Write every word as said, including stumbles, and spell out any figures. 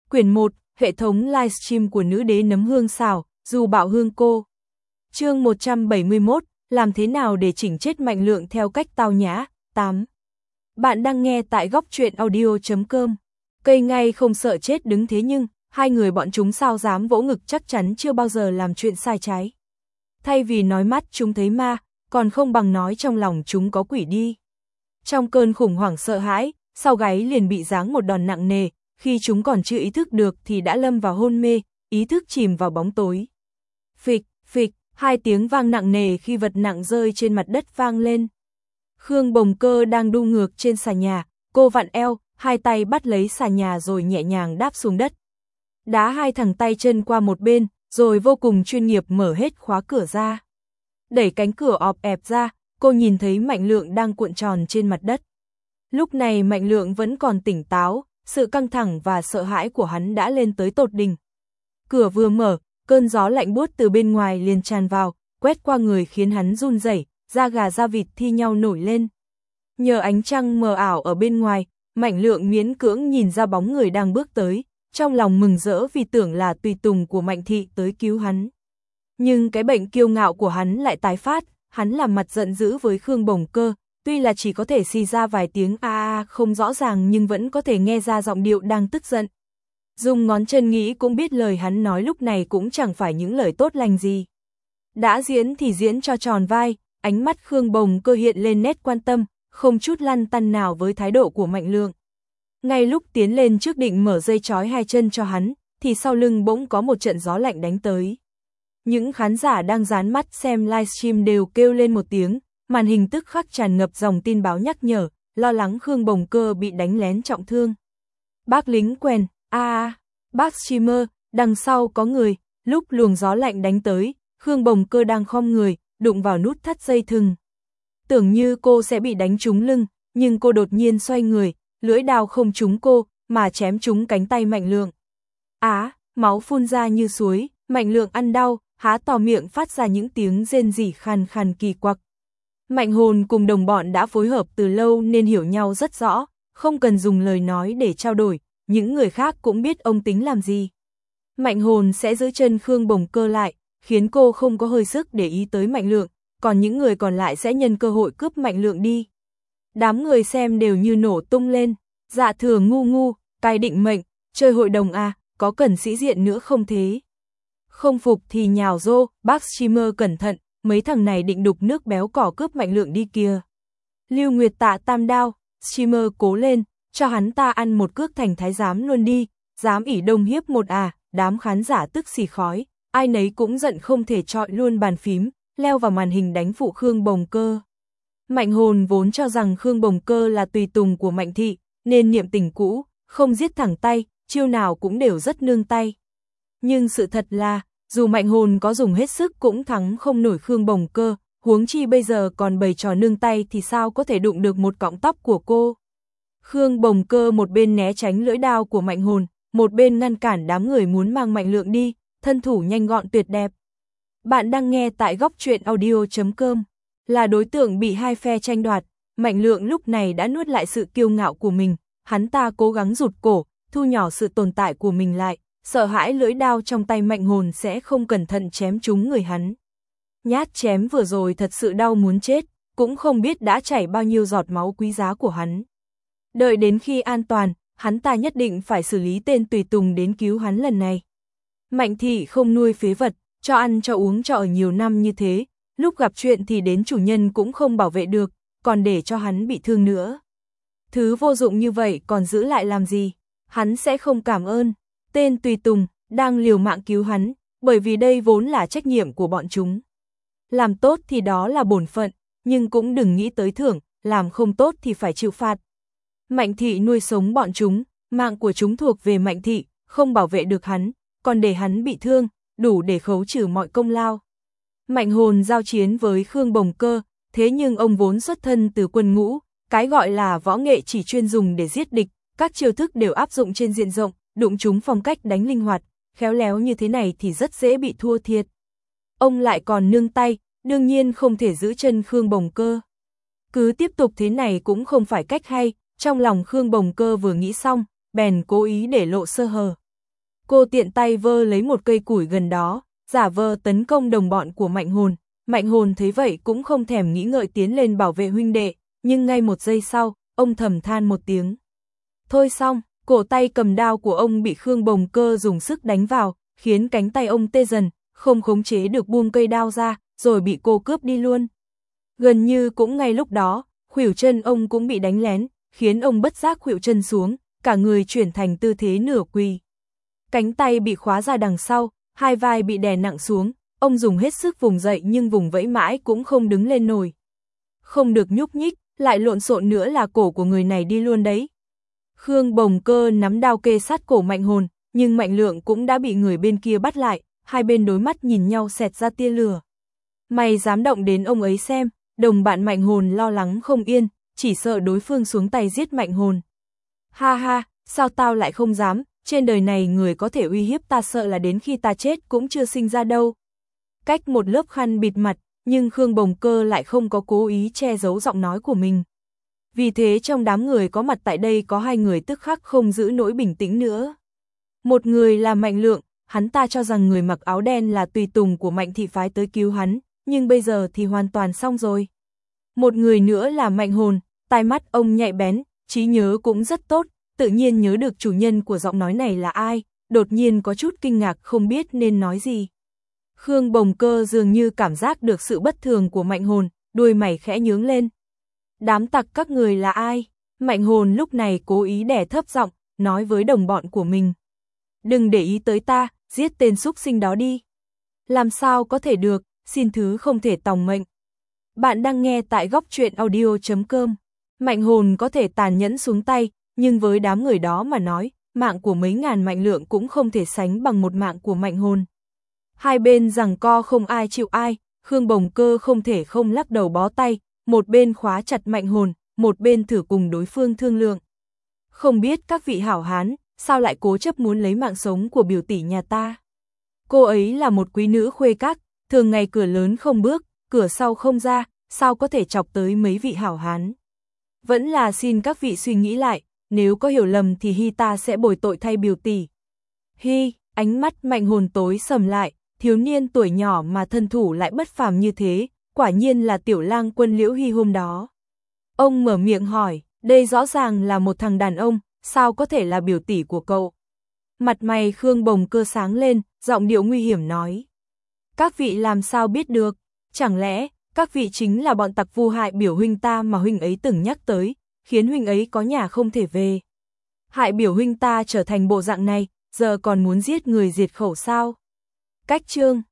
Quyển một, hệ thống livestream của nữ đế nấm hương xào, dù bạo hương cô. Chương một trăm bảy mươi mốt, làm thế nào để chỉnh chết Mạnh Lượng theo cách tao nhã, tám. Bạn đang nghe tại góc truyện audio chấm com. Cây ngay không sợ chết đứng thế nhưng, hai người bọn chúng sao dám vỗ ngực, chắc chắn chưa bao giờ làm chuyện sai trái. Thay vì nói mắt chúng thấy ma, còn không bằng nói trong lòng chúng có quỷ đi. Trong cơn khủng hoảng sợ hãi, sau gáy liền bị giáng một đòn nặng nề, khi chúng còn chưa ý thức được thì đã lâm vào hôn mê, ý thức chìm vào bóng tối. Phịch, phịch, hai tiếng vang nặng nề khi vật nặng rơi trên mặt đất vang lên. Khương Bồng Cơ đang đu ngược trên xà nhà, cô vặn eo, hai tay bắt lấy xà nhà rồi nhẹ nhàng đáp xuống đất. Đá hai thẳng tay chân qua một bên, rồi vô cùng chuyên nghiệp mở hết khóa cửa ra. Đẩy cánh cửa ọp ẹp ra, cô nhìn thấy Mạnh Lượng đang cuộn tròn trên mặt đất. Lúc này Mạnh Lượng vẫn còn tỉnh táo, sự căng thẳng và sợ hãi của hắn đã lên tới tột đỉnh. Cửa vừa mở, cơn gió lạnh buốt từ bên ngoài liền tràn vào, quét qua người khiến hắn run rẩy, da gà da vịt thi nhau nổi lên. Nhờ ánh trăng mờ ảo ở bên ngoài, Mạnh Lượng miễn cưỡng nhìn ra bóng người đang bước tới, trong lòng mừng rỡ vì tưởng là tùy tùng của Mạnh Thị tới cứu hắn. Nhưng cái bệnh kiêu ngạo của hắn lại tái phát, hắn làm mặt giận dữ với Khương Bồng Cơ, tuy là chỉ có thể xì ra vài tiếng a a không rõ ràng nhưng vẫn có thể nghe ra giọng điệu đang tức giận. Dùng ngón chân nghĩ cũng biết lời hắn nói lúc này cũng chẳng phải những lời tốt lành gì. Đã diễn thì diễn cho tròn vai, ánh mắt Khương Bồng Cơ hiện lên nét quan tâm, không chút lăn tăn nào với thái độ của Mạnh Lượng. Ngay lúc tiến lên trước định mở dây trói hai chân cho hắn, thì sau lưng bỗng có một trận gió lạnh đánh tới. Những khán giả đang dán mắt xem livestream đều kêu lên một tiếng, màn hình tức khắc tràn ngập dòng tin báo nhắc nhở, lo lắng Khương Bồng Cơ bị đánh lén trọng thương. Bác lính quèn, a a, bác streamer, đằng sau có người, lúc luồng gió lạnh đánh tới, Khương Bồng Cơ đang khom người, đụng vào nút thắt dây thừng. Tưởng như cô sẽ bị đánh trúng lưng, nhưng cô đột nhiên xoay người, lưỡi đao không trúng cô, mà chém trúng cánh tay Mạnh Lượng. Á, máu phun ra như suối, Mạnh Lượng ăn đau, há to miệng phát ra những tiếng rên rỉ khàn khàn kỳ quặc. Mạnh Hồn cùng đồng bọn đã phối hợp từ lâu nên hiểu nhau rất rõ, không cần dùng lời nói để trao đổi, những người khác cũng biết ông tính làm gì. Mạnh Hồn sẽ giữ chân Khương Bồng Cơ lại, khiến cô không có hơi sức để ý tới Mạnh Lượng, còn những người còn lại sẽ nhân cơ hội cướp Mạnh Lượng đi. Đám người xem đều như nổ tung lên, dạ thừa ngu ngu, cai định mệnh, chơi hội đồng à, có cần sĩ diện nữa không thế? Không phục thì nhào rô, bác streamer cẩn thận, mấy thằng này định đục nước béo cỏ cướp Mạnh Lượng đi kìa. Lưu Nguyệt Tạ tam đao, streamer cố lên, cho hắn ta ăn một cước thành thái giám luôn đi, dám ỷ đông hiếp một à, đám khán giả tức xì khói, ai nấy cũng giận không thể chọi luôn bàn phím, leo vào màn hình đánh phụ Khương Bồng Cơ. Mạnh Hồn vốn cho rằng Khương Bồng Cơ là tùy tùng của Mạnh Thị, nên niệm tình cũ, không giết thẳng tay, chiêu nào cũng đều rất nương tay. Nhưng sự thật là, dù Mạnh Hồn có dùng hết sức cũng thắng không nổi Khương Bồng Cơ, huống chi bây giờ còn bày trò nương tay thì sao có thể đụng được một cọng tóc của cô. Khương Bồng Cơ một bên né tránh lưỡi đao của Mạnh Hồn, một bên ngăn cản đám người muốn mang Mạnh Lượng đi, thân thủ nhanh gọn tuyệt đẹp. Bạn đang nghe tại góc truyện audio chấm com. Là đối tượng bị hai phe tranh đoạt, Mạnh Lượng lúc này đã nuốt lại sự kiêu ngạo của mình, hắn ta cố gắng rụt cổ, thu nhỏ sự tồn tại của mình lại, sợ hãi lưỡi đao trong tay Mạnh Hồn sẽ không cẩn thận chém trúng người hắn. Nhát chém vừa rồi thật sự đau muốn chết, cũng không biết đã chảy bao nhiêu giọt máu quý giá của hắn. Đợi đến khi an toàn, hắn ta nhất định phải xử lý tên tùy tùng đến cứu hắn lần này. Mạnh Thị không nuôi phế vật, cho ăn cho uống cho ở nhiều năm như thế, lúc gặp chuyện thì đến chủ nhân cũng không bảo vệ được, còn để cho hắn bị thương nữa. Thứ vô dụng như vậy còn giữ lại làm gì? Hắn sẽ không cảm ơn. Tên tùy tùng đang liều mạng cứu hắn, bởi vì đây vốn là trách nhiệm của bọn chúng. Làm tốt thì đó là bổn phận, nhưng cũng đừng nghĩ tới thưởng, làm không tốt thì phải chịu phạt. Mạnh Thị nuôi sống bọn chúng, mạng của chúng thuộc về Mạnh Thị, không bảo vệ được hắn, còn để hắn bị thương, đủ để khấu trừ mọi công lao. Mạnh Hồn giao chiến với Khương Bồng Cơ, thế nhưng ông vốn xuất thân từ quân ngũ, cái gọi là võ nghệ chỉ chuyên dùng để giết địch, các chiêu thức đều áp dụng trên diện rộng, đụng chúng phong cách đánh linh hoạt, khéo léo như thế này thì rất dễ bị thua thiệt. Ông lại còn nương tay, đương nhiên không thể giữ chân Khương Bồng Cơ. Cứ tiếp tục thế này cũng không phải cách hay, trong lòng Khương Bồng Cơ vừa nghĩ xong, bèn cố ý để lộ sơ hở. Cô tiện tay vơ lấy một cây củi gần đó, giả vờ tấn công đồng bọn của Mạnh Hồn. Mạnh Hồn thấy vậy cũng không thèm nghĩ ngợi tiến lên bảo vệ huynh đệ, nhưng ngay một giây sau, ông thầm than một tiếng. Thôi xong, cổ tay cầm đao của ông bị Khương Bồng Cơ dùng sức đánh vào, khiến cánh tay ông tê dần, không khống chế được buông cây đao ra, rồi bị cô cướp đi luôn. Gần như cũng ngay lúc đó, khuỷu chân ông cũng bị đánh lén, khiến ông bất giác khuỵu chân xuống, cả người chuyển thành tư thế nửa quỳ. Cánh tay bị khóa ra đằng sau, hai vai bị đè nặng xuống, ông dùng hết sức vùng dậy nhưng vùng vẫy mãi cũng không đứng lên nổi. Không được nhúc nhích, lại lộn xộn nữa là cổ của người này đi luôn đấy. Khương Bồng Cơ nắm đao kê sát cổ Mạnh Hồn, nhưng Mạnh Lượng cũng đã bị người bên kia bắt lại, hai bên đối mắt nhìn nhau xẹt ra tia lửa. Mày dám động đến ông ấy xem, đồng bạn Mạnh Hồn lo lắng không yên, chỉ sợ đối phương xuống tay giết Mạnh Hồn. Ha ha, sao tao lại không dám, trên đời này người có thể uy hiếp ta sợ là đến khi ta chết cũng chưa sinh ra đâu. Cách một lớp khăn bịt mặt, nhưng Khương Bồng Cơ lại không có cố ý che giấu giọng nói của mình. Vì thế trong đám người có mặt tại đây có hai người tức khắc không giữ nổi bình tĩnh nữa. Một người là Mạnh Lượng, hắn ta cho rằng người mặc áo đen là tùy tùng của Mạnh thị phái tới cứu hắn, nhưng bây giờ thì hoàn toàn xong rồi. Một người nữa là Mạnh Hồn, tai mắt ông nhạy bén, trí nhớ cũng rất tốt, tự nhiên nhớ được chủ nhân của giọng nói này là ai, đột nhiên có chút kinh ngạc không biết nên nói gì. Khương Bồng Cơ dường như cảm giác được sự bất thường của Mạnh Hồn, đuôi mày khẽ nhướng lên. Đám tặc các người là ai? Mạnh Hồn lúc này cố ý đè thấp giọng, nói với đồng bọn của mình. Đừng để ý tới ta, giết tên súc sinh đó đi. Làm sao có thể được, xin thứ không thể tòng mệnh. Bạn đang nghe tại góc truyện audio chấm com. Mạnh Hồn có thể tàn nhẫn xuống tay, nhưng với đám người đó mà nói, mạng của mấy ngàn Mạnh Lượng cũng không thể sánh bằng một mạng của Mạnh Hồn. Hai bên giằng co không ai chịu ai, Khương Bồng Cơ không thể không lắc đầu bó tay, một bên khóa chặt Mạnh Hồn, một bên thử cùng đối phương thương lượng. Không biết các vị hảo hán, sao lại cố chấp muốn lấy mạng sống của biểu tỷ nhà ta? Cô ấy là một quý nữ khuê các, thường ngày cửa lớn không bước, cửa sau không ra, sao có thể chọc tới mấy vị hảo hán? Vẫn là xin các vị suy nghĩ lại, nếu có hiểu lầm thì Hy ta sẽ bồi tội thay biểu tỷ. Hy, ánh mắt Mạnh Hồn tối sầm lại, thiếu niên tuổi nhỏ mà thân thủ lại bất phàm như thế, quả nhiên là tiểu lang quân Liễu Hy hôm đó. Ông mở miệng hỏi, đây rõ ràng là một thằng đàn ông, sao có thể là biểu tỷ của cậu? Mặt mày Khương Bồng Cơ sáng lên, giọng điệu nguy hiểm nói. Các vị làm sao biết được, chẳng lẽ các vị chính là bọn tặc vu hại biểu huynh ta mà huynh ấy từng nhắc tới, khiến huynh ấy có nhà không thể về. Hại biểu huynh ta trở thành bộ dạng này, giờ còn muốn giết người diệt khẩu sao? Cách chương